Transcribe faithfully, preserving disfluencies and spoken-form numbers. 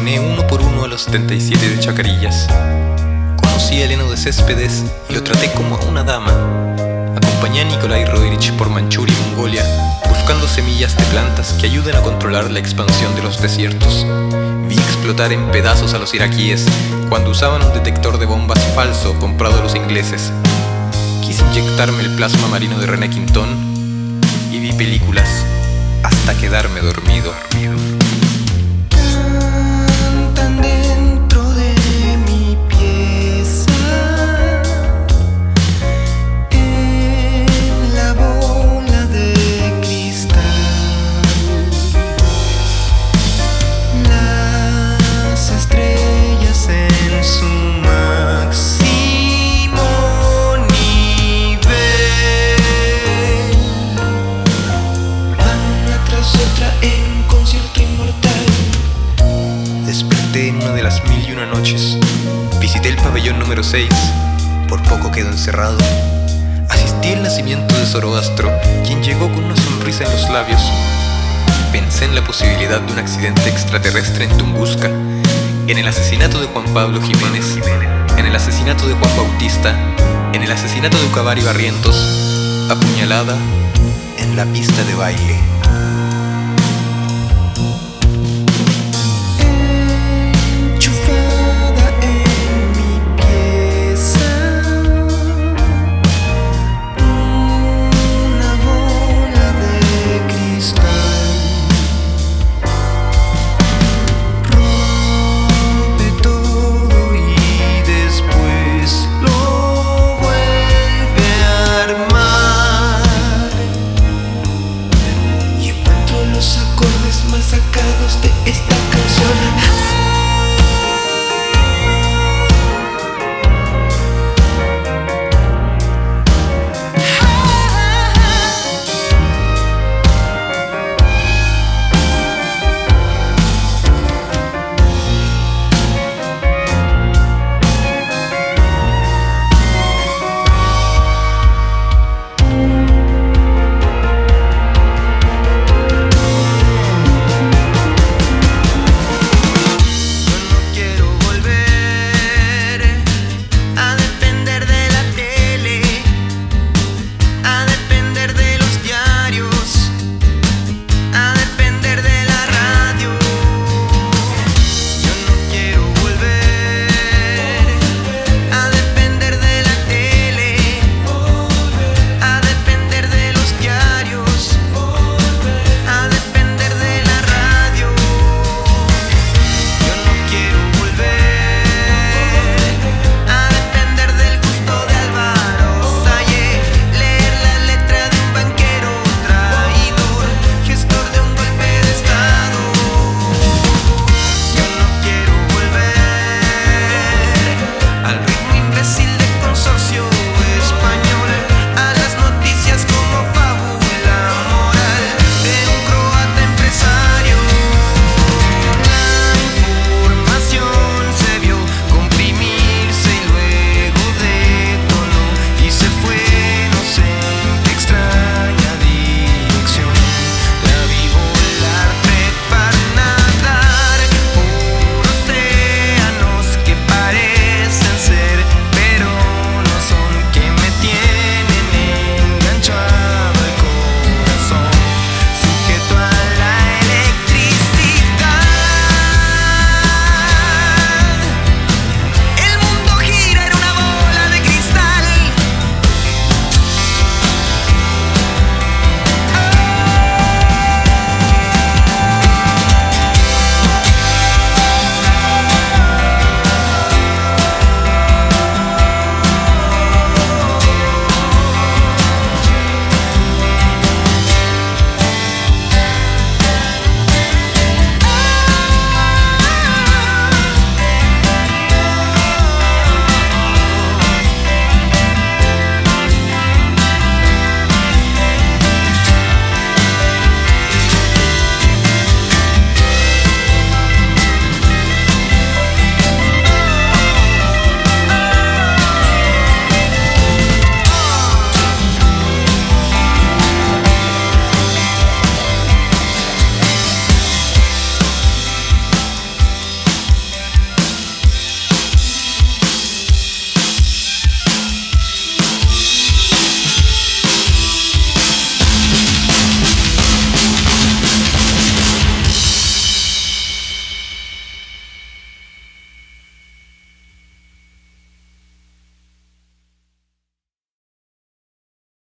Caminé uno por uno a los setenta y siete de Chacarillas. Conocí a Eleno de Céspedes y lo traté como a una dama. Acompañé a Nikolai Roerich por Manchuria y Mongolia, buscando semillas de plantas que ayuden a controlar la expansión de los desiertos. Vi explotar en pedazos a los iraquíes cuando usaban un detector de bombas falso comprado a los ingleses. Quise inyectarme el plasma marino de René Quintón y vi películas hasta quedarme dormido. Cantan dentro de mi pieza, en la bola de cristal, las estrellas en su máximo nivel, van una tras otra en concierto inmortal. Desperté en una de las mil y una noches. Visité el pabellón número seis. Por poco quedo encerrado. Asistí al nacimiento de Zoroastro, quien llegó con una sonrisa en los labios. Pensé en la posibilidad de un accidente extraterrestre en Tunguska, en el asesinato de Juan Pablo Jiménez, en el asesinato de Juan Bautista, en el asesinato de Ucabari Barrientos, apuñalada en la pista de baile.